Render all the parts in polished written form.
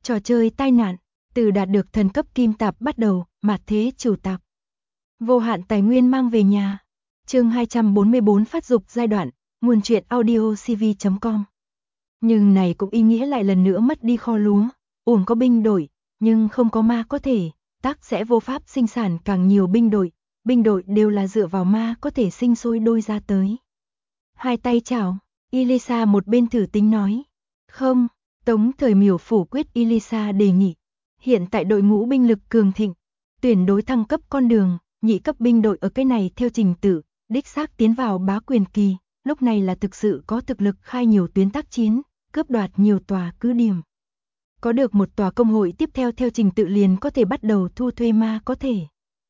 Trò chơi tai nạn, từ đạt được thần cấp kim tạp bắt đầu, mạt thế chủ tạp. Vô hạn tài nguyên mang về nhà. Chương 244 phát dục giai đoạn, nguồn truyện audio cv.com. Nhưng này cũng ý nghĩa lại lần nữa mất đi kho lúa, uổng có binh đội, nhưng không có ma có thể, tác sẽ vô pháp sinh sản càng nhiều binh đội đều là dựa vào ma có thể sinh sôi đôi ra tới. Hai tay chào, Elisa một bên thử tính nói. Không, Tống Thời Miểu phủ quyết Elisa đề nghị. Hiện tại đội ngũ binh lực cường thịnh, tuyển đối thăng cấp con đường, nhị cấp binh đội ở cái này theo trình tự, đích xác tiến vào bá quyền kỳ, lúc này là thực sự có thực lực khai nhiều tuyến tác chiến, cướp đoạt nhiều tòa cứ điểm. Có được một tòa công hội tiếp theo theo trình tự liền có thể bắt đầu thu thuê ma có thể.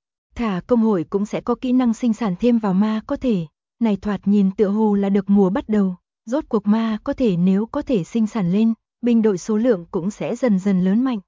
Thả công hội cũng sẽ có kỹ năng sinh sản thêm vào ma có thể, này thoạt nhìn tựa hồ là được mùa bắt đầu, rốt cuộc ma có thể nếu có thể sinh sản lên, binh đội số lượng cũng sẽ dần dần lớn mạnh.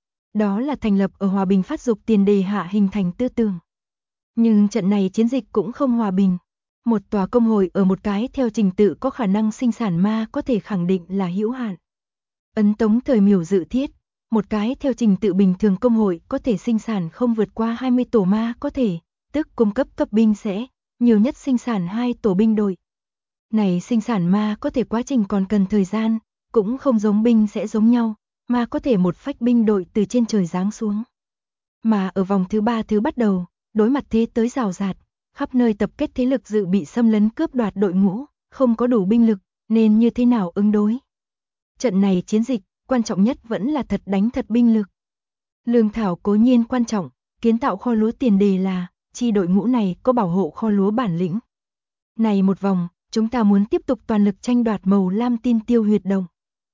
Đó là thành lập ở hòa bình phát dục tiền đề hạ hình thành tư tưởng. Nhưng trận này chiến dịch cũng không hòa bình. Một tòa công hội ở một cái theo trình tự có khả năng sinh sản ma có thể khẳng định là hữu hạn. Ấn Tống Thời Miểu dự thiết, một cái theo trình tự bình thường công hội có thể sinh sản không vượt qua 20 tổ ma có thể, tức cung cấp cấp binh sẽ, nhiều nhất sinh sản 2 tổ binh đội. Này sinh sản ma có thể quá trình còn cần thời gian, cũng không giống binh sẽ giống nhau, mà có thể một phách binh đội từ trên trời giáng xuống. Mà ở vòng thứ 3 thứ bắt đầu, đối mặt thế tới rào rạt, khắp nơi tập kết thế lực dự bị xâm lấn cướp đoạt đội ngũ, không có đủ binh lực, nên như thế nào ứng đối. Trận này chiến dịch, quan trọng nhất vẫn là thật đánh thật binh lực. Lương thảo cố nhiên quan trọng, kiến tạo kho lúa tiền đề là, chi đội ngũ này có bảo hộ kho lúa bản lĩnh. Này một vòng, chúng ta muốn tiếp tục toàn lực tranh đoạt màu lam tin tiêu huyệt động.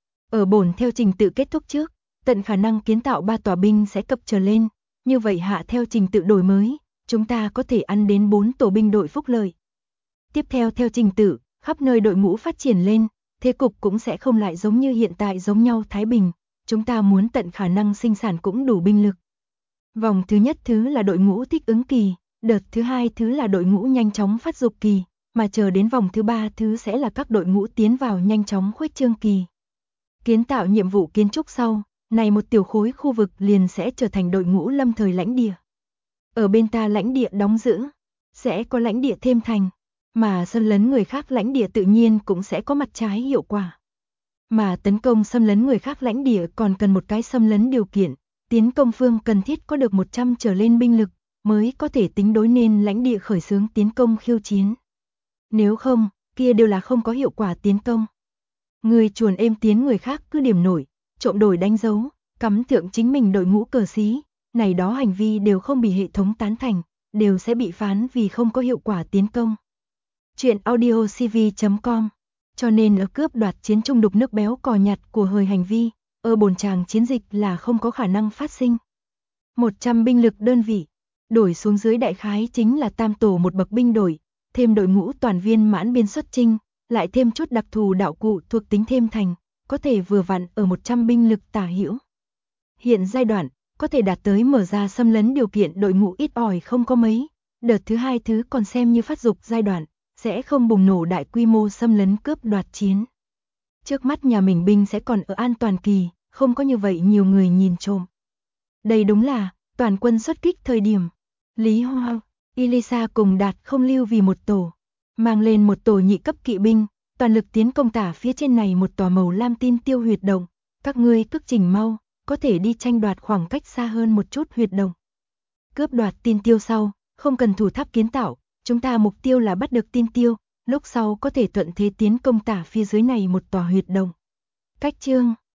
Ở bổn theo trình tự kết thúc trước, tận khả năng kiến tạo 3 tòa binh sẽ cập trở lên, như vậy hạ theo trình tự đổi mới, chúng ta có thể ăn đến 4 tổ binh đội phúc lợi. Tiếp theo theo trình tự, khắp nơi đội ngũ phát triển lên, thế cục cũng sẽ không lại giống như hiện tại giống nhau thái bình, chúng ta muốn tận khả năng sinh sản cũng đủ binh lực. Vòng thứ nhất thứ là đội ngũ thích ứng kỳ, đợt thứ hai thứ là đội ngũ nhanh chóng phát dục kỳ, mà chờ đến vòng thứ 3 thứ sẽ là các đội ngũ tiến vào nhanh chóng khuếch trương kỳ. Kiến tạo nhiệm vụ kiến trúc sau, này một tiểu khối khu vực liền sẽ trở thành đội ngũ lâm thời lãnh địa. Ở bên ta lãnh địa đóng giữ, sẽ có lãnh địa thêm thành, mà xâm lấn người khác lãnh địa tự nhiên cũng sẽ có mặt trái hiệu quả. Mà tấn công xâm lấn người khác lãnh địa còn cần một cái xâm lấn điều kiện, tiến công phương cần thiết có được 100 trở lên binh lực, mới có thể tính đối nên lãnh địa khởi xướng tiến công khiêu chiến. Nếu không, kia đều là không có hiệu quả tiến công. Người chuồn êm tiến người khác cứ điểm nổi, trộm đổi đánh dấu, cắm thượng chính mình đội ngũ cờ xí, này đó hành vi đều không bị hệ thống tán thành, đều sẽ bị phán vì không có hiệu quả tiến công. Chuyện audio cv.com. Cho nên ở cướp đoạt chiến trung đục nước béo cò nhặt của hời hành vi, ở bồn tràng chiến dịch là không có khả năng phát sinh. 100 binh lực đơn vị, đổi xuống dưới đại khái chính là tam tổ một bậc binh đội, thêm đội ngũ toàn viên mãn biên xuất chinh, lại thêm chút đặc thù đạo cụ thuộc tính thêm thành, có thể vừa vặn ở 100 binh lực tả hữu. Hiện giai đoạn, có thể đạt tới mở ra xâm lấn điều kiện đội ngũ ít ỏi không có mấy, đợt thứ hai thứ còn xem như phát dục giai đoạn, sẽ không bùng nổ đại quy mô xâm lấn cướp đoạt chiến. Trước mắt nhà mình binh sẽ còn ở an toàn kỳ, không có như vậy nhiều người nhìn trộm. Đây đúng là toàn quân xuất kích thời điểm. Lý Hoa, Elisa cùng Đạt không lưu vì một tổ, mang lên một tổ nhị cấp kỵ binh, toàn lực tiến công tả phía trên này một tòa màu lam tin tiêu huyệt động, các ngươi cước trình mau, có thể đi tranh đoạt khoảng cách xa hơn một chút huyệt động. Cướp đoạt tin tiêu sau, không cần thủ tháp kiến tạo, chúng ta mục tiêu là bắt được tin tiêu, lúc sau có thể thuận thế tiến công tả phía dưới này một tòa huyệt động. Cách chương